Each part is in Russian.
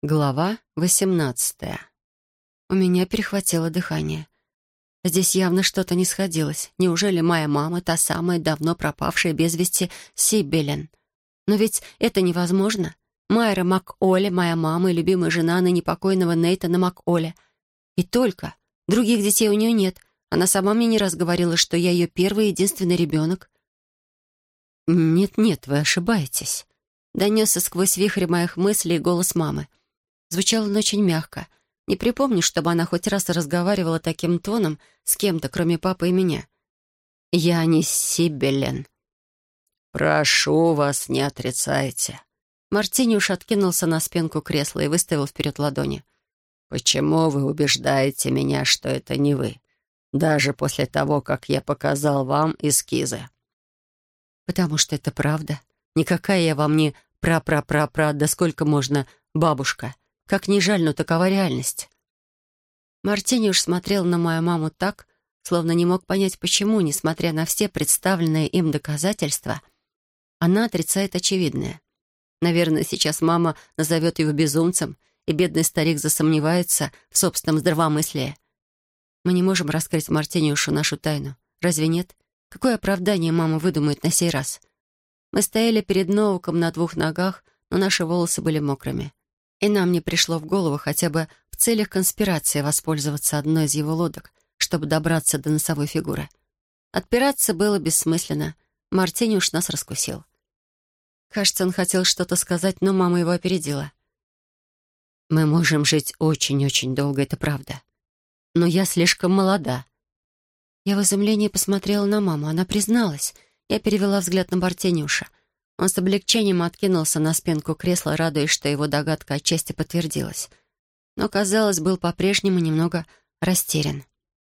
Глава 18. У меня перехватило дыхание. Здесь явно что-то не сходилось. Неужели моя мама та самая давно пропавшая без вести Сибелен? Но ведь это невозможно. Майра МакОле, моя мама и любимая жена ныне покойного Нейтана МакОле. И только. Других детей у нее нет. Она сама мне не раз говорила, что я ее первый и единственный ребенок. «Нет-нет, вы ошибаетесь», — донесся сквозь вихрь моих мыслей голос мамы. Звучал он очень мягко. Не припомню, чтобы она хоть раз разговаривала таким тоном с кем-то, кроме папы и меня. «Я не Сибелен». «Прошу вас, не отрицайте». Мартиниуш откинулся на спинку кресла и выставил вперед ладони. «Почему вы убеждаете меня, что это не вы, даже после того, как я показал вам эскизы?» «Потому что это правда. Никакая я вам не пра-пра-пра-пра, да сколько можно, бабушка. Как ни жаль, но такова реальность». Мартиниуш смотрел на мою маму так, словно не мог понять, почему, несмотря на все представленные им доказательства, она отрицает очевидное. Наверное, сейчас мама назовет его безумцем, и бедный старик засомневается в собственном здравомыслии. Мы не можем раскрыть Мартиниушу нашу тайну. Разве нет? Какое оправдание мама выдумает на сей раз? Мы стояли перед Ноуком на двух ногах, но наши волосы были мокрыми. И нам не пришло в голову хотя бы в целях конспирации воспользоваться одной из его лодок, чтобы добраться до носовой фигуры. Отпираться было бессмысленно. Мартиниуш нас раскусил. Кажется, он хотел что-то сказать, но мама его опередила. «Мы можем жить очень-очень долго, это правда. Но я слишком молода». Я в изумлении посмотрела на маму. Она призналась. Я перевела взгляд на Мартиниуша. Он с облегчением откинулся на спинку кресла, радуясь, что его догадка отчасти подтвердилась. Но, казалось, был по-прежнему немного растерян.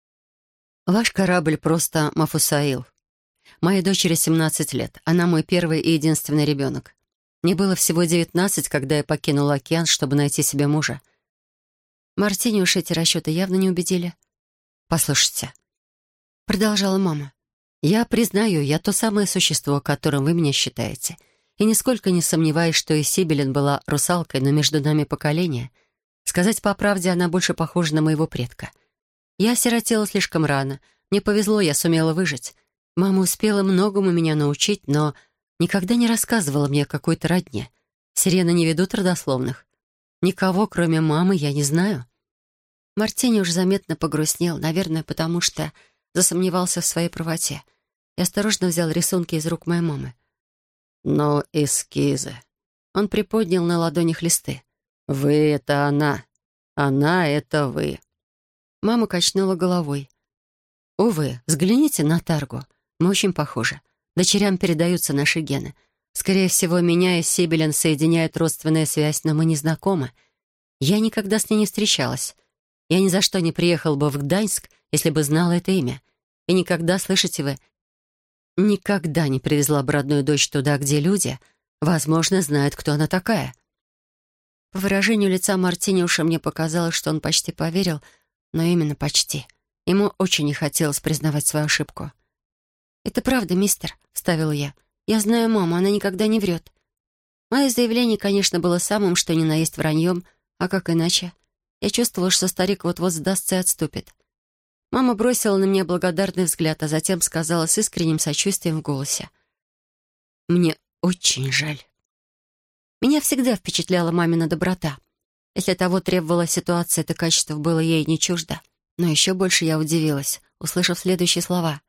«Ваш корабль просто Мафусаил. Моей дочери 17 лет. Она мой первый и единственный ребенок. Мне было всего 19, когда я покинула океан, чтобы найти себе мужа». Мартиниуш эти расчеты явно не убедили. «Послушайте», — продолжала мама, «я признаю, я то самое существо, которым вы меня считаете, и нисколько не сомневаюсь, что и Сибелин была русалкой, но между нами поколение. Сказать по правде, она больше похожа на моего предка. Я осиротела слишком рано. Мне повезло, я сумела выжить. Мама успела многому меня научить, но никогда не рассказывала мне о какой-то родне. Сирены не ведут родословных. Никого, кроме мамы, я не знаю». Мартини уж заметно погрустнел, наверное, потому что засомневался в своей правоте. Я осторожно взял рисунки из рук моей мамы. «Но эскизы...» Он приподнял на ладонях листы. «Вы — это она. Она — это вы». Мама качнула головой. «Увы, взгляните на Таргу. Мы очень похожи. Дочерям передаются наши гены. Скорее всего, меня и Сибелин соединяет родственная связь, но мы не знакомы. Я никогда с ней не встречалась. Я ни за что не приехал бы в Гданьск, если бы знала это имя. И никогда, слышите вы, никогда не привезла бы родную дочь туда, где люди, возможно, знают, кто она такая». По выражению лица Мартиниуша мне показалось, что он почти поверил, но именно почти. Ему очень не хотелось признавать свою ошибку. «Это правда, мистер», — вставила я. «Я знаю маму, она никогда не врет». Мое заявление, конечно, было самым, что ни на есть враньем, а как иначе? Я чувствовала, что старик вот-вот сдастся и отступит. Мама бросила на меня благодарный взгляд, а затем сказала с искренним сочувствием в голосе. «Мне очень жаль». Меня всегда впечатляла мамина доброта. Если того требовала ситуация, это качество было ей не чуждо. Но еще больше я удивилась, услышав следующие слова.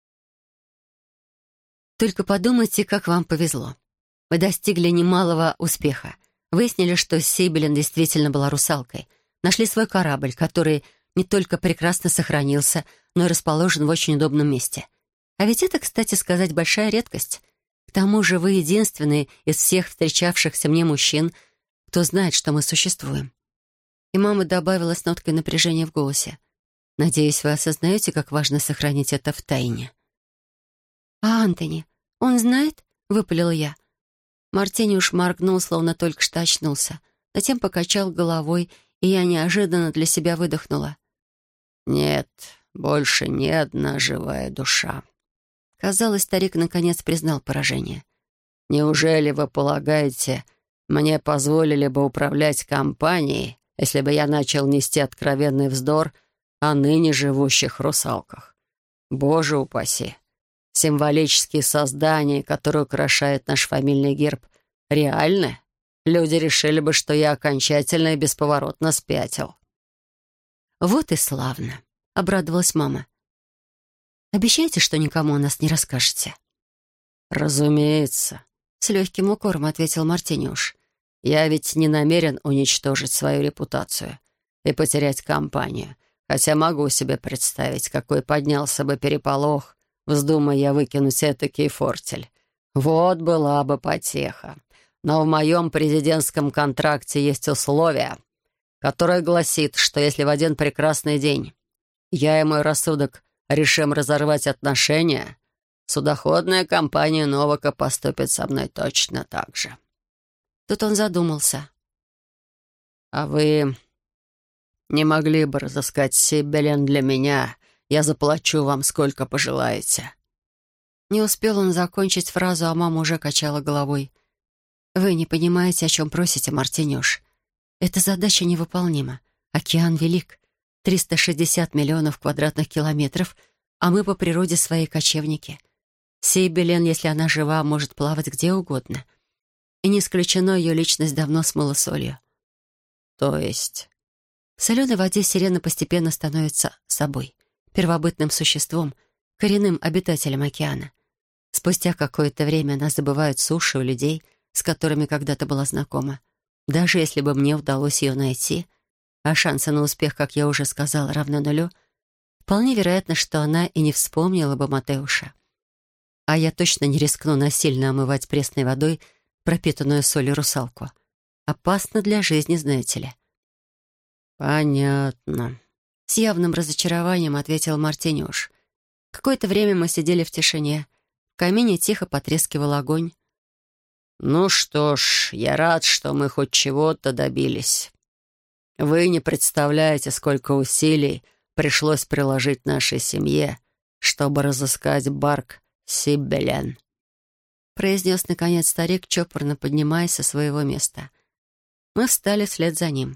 «Только подумайте, как вам повезло. Вы достигли немалого успеха. Выяснили, что Сибелин действительно была русалкой. Нашли свой корабль, который не только прекрасно сохранился, но и расположен в очень удобном месте. А ведь это, кстати сказать, большая редкость. К тому же вы единственный из всех встречавшихся мне мужчин, кто знает, что мы существуем». И мама добавила с ноткой напряжения в голосе. «Надеюсь, вы осознаете, как важно сохранить это в тайне». «А Антони, он знает?» — выпалила я. Мартиниуш моргнул, словно только что очнулся. Затем покачал головой, и я неожиданно для себя выдохнула. «Нет, больше ни одна живая душа». Казалось, старик наконец признал поражение. «Неужели вы полагаете, мне позволили бы управлять компанией, если бы я начал нести откровенный вздор о ныне живущих русалках. Боже упаси! Символические создания, которые украшают наш фамильный герб, реальны? Люди решили бы, что я окончательно и бесповоротно спятил». «Вот и славно», — обрадовалась мама. «Обещайте, что никому о нас не расскажете?» «Разумеется», — с легким укором ответил Мартиниуш. «Я ведь не намерен уничтожить свою репутацию и потерять компанию, хотя могу себе представить, какой поднялся бы переполох, вздумая я выкинуть этакий фортель. Вот была бы потеха. Но в моем президентском контракте есть условие, которое гласит, что если в один прекрасный день я и мой рассудок решим разорвать отношения, судоходная компания Новака поступит со мной точно так же». Тут он задумался. «А вы не могли бы разыскать Сибелен для меня? Я заплачу вам сколько пожелаете». Не успел он закончить фразу, а мама уже качала головой. «Вы не понимаете, о чем просите, Мартиниуш. Эта задача невыполнима. Океан велик. 360 миллионов квадратных километров, а мы по природе свои кочевники. Сибелен, если она жива, может плавать где угодно. И не исключено, ее личность давно смыла солью». «То есть?» В соленой воде сирена постепенно становится собой, первобытным существом, коренным обитателем океана. Спустя какое-то время она забывает суши у людей, с которыми когда-то была знакома. Даже если бы мне удалось ее найти, а шансы на успех, как я уже сказала, равны нулю, вполне вероятно, что она и не вспомнила бы Матеуша. А я точно не рискну насильно омывать пресной водой пропитанную солью русалку. Опасно для жизни, знаете ли. «Понятно», — с явным разочарованием ответил Мартиниуш. Какое-то время мы сидели в тишине. В камине тихо потрескивал огонь. «Ну что ж, я рад, что мы хоть чего-то добились. Вы не представляете, сколько усилий пришлось приложить нашей семье, чтобы разыскать барк Сибелен», — произнес, наконец, старик, чопорно поднимаясь со своего места. Мы встали вслед за ним.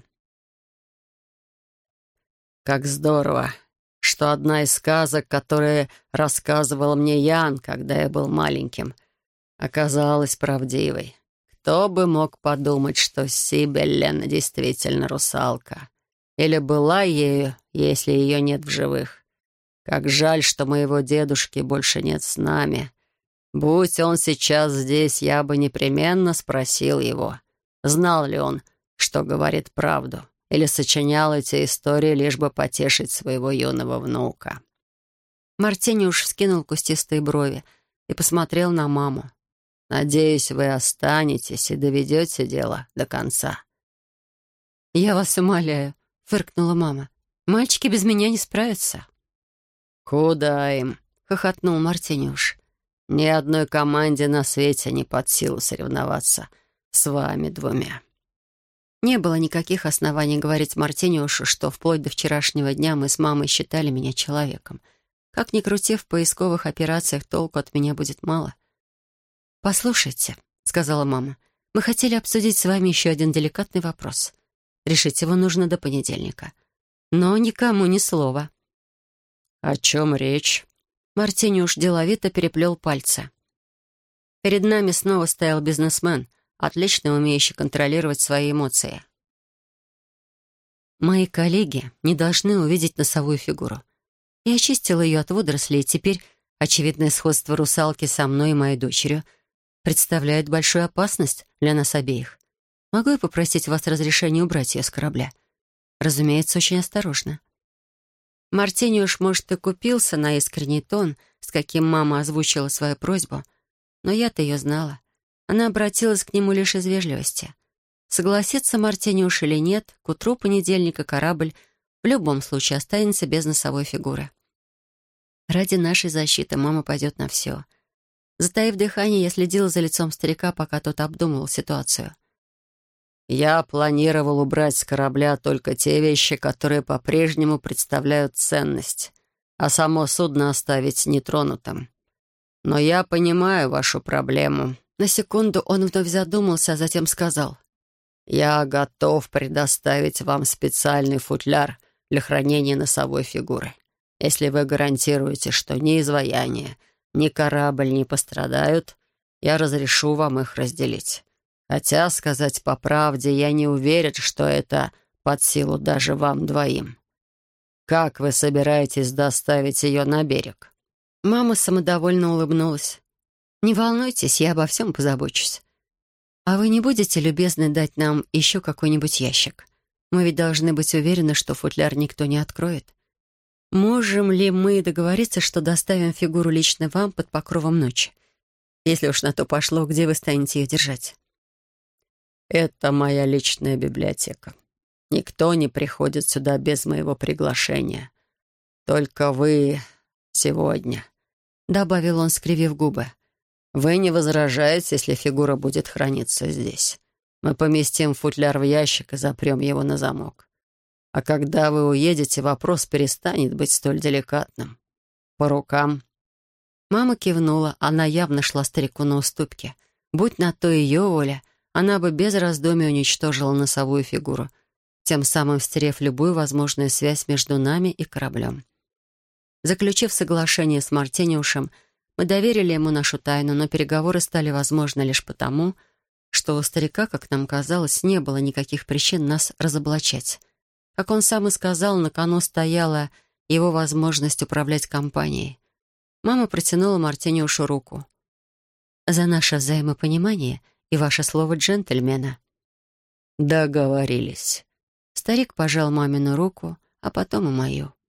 «Как здорово, что одна из сказок, которые рассказывал мне Ян, когда я был маленьким, оказалась правдивой. Кто бы мог подумать, что Сибелен действительно русалка? Или была ею, если ее нет в живых? Как жаль, что моего дедушки больше нет с нами. Будь он сейчас здесь, я бы непременно спросил его, знал ли он, что говорит правду, или сочинял эти истории, лишь бы потешить своего юного внука». Мартиниуш вскинул кустистые брови и посмотрел на маму. «Надеюсь, вы останетесь и доведете дело до конца». «Я вас умоляю», — фыркнула мама. «Мальчики без меня не справятся». «Куда им?» — хохотнул Мартиниуш. «Ни одной команде на свете не под силу соревноваться с вами двумя». Не было никаких оснований говорить Мартиниушу, что вплоть до вчерашнего дня мы с мамой считали меня человеком. Как ни крути, в поисковых операциях толку от меня будет мало. «Послушайте», — сказала мама, — «мы хотели обсудить с вами еще один деликатный вопрос. Решить его нужно до понедельника. Но никому ни слова». «О чем речь?» Мартиниуш деловито переплел пальцы. Перед нами снова стоял бизнесмен, отлично умеющий контролировать свои эмоции. Мои коллеги не должны увидеть носовую фигуру. Я очистила ее от водорослей, и теперь очевидное сходство русалки со мной и моей дочерью представляет большую опасность для нас обеих. Могу я попросить вас разрешения убрать ее с корабля? Разумеется, очень осторожно. Мартиниуш, может, и купился на искренний тон, с каким мама озвучила свою просьбу, но я-то ее знала. Она обратилась к нему лишь из вежливости. Согласится Мартиниуш или нет, к утру понедельника корабль в любом случае останется без носовой фигуры. Ради нашей защиты мама пойдет на все. Затаив дыхание, я следила за лицом старика, пока тот обдумывал ситуацию. «Я планировал убрать с корабля только те вещи, которые по-прежнему представляют ценность, а само судно оставить нетронутым. Но я понимаю вашу проблему». На секунду он вновь задумался, а затем сказал: Я готов предоставить вам специальный футляр для хранения носовой фигуры. Если вы гарантируете, что ни изваяние, ни корабль не пострадают, я разрешу вам их разделить. Хотя, сказать по правде, я не уверен, что это под силу даже вам двоим. Как вы собираетесь доставить ее на берег?» Мама самодовольно улыбнулась. «Не волнуйтесь, я обо всем позабочусь. А вы не будете любезны дать нам еще какой-нибудь ящик? Мы ведь должны быть уверены, что футляр никто не откроет. Можем ли мы договориться, что доставим фигуру лично вам под покровом ночи? Если уж на то пошло, где вы станете ее держать?» «Это моя личная библиотека. Никто не приходит сюда без моего приглашения. Только вы сегодня», — добавил он, скривив губы. «Вы не возражаете, если фигура будет храниться здесь? Мы поместим футляр в ящик и запрем его на замок. А когда вы уедете, вопрос перестанет быть столь деликатным. По рукам». Мама кивнула, она явно шла старику на уступки. Будь на то ее воля, она бы без раздумий уничтожила носовую фигуру, тем самым стерев любую возможную связь между нами и кораблем. Заключив соглашение с Мартениушем, мы доверили ему нашу тайну, но переговоры стали возможны лишь потому, что у старика, как нам казалось, не было никаких причин нас разоблачать. Как он сам и сказал, на кону стояла его возможность управлять компанией. Мама протянула Мартениушу руку. «За наше взаимопонимание и ваше слово джентльмена». «Договорились». Старик пожал мамину руку, а потом и мою.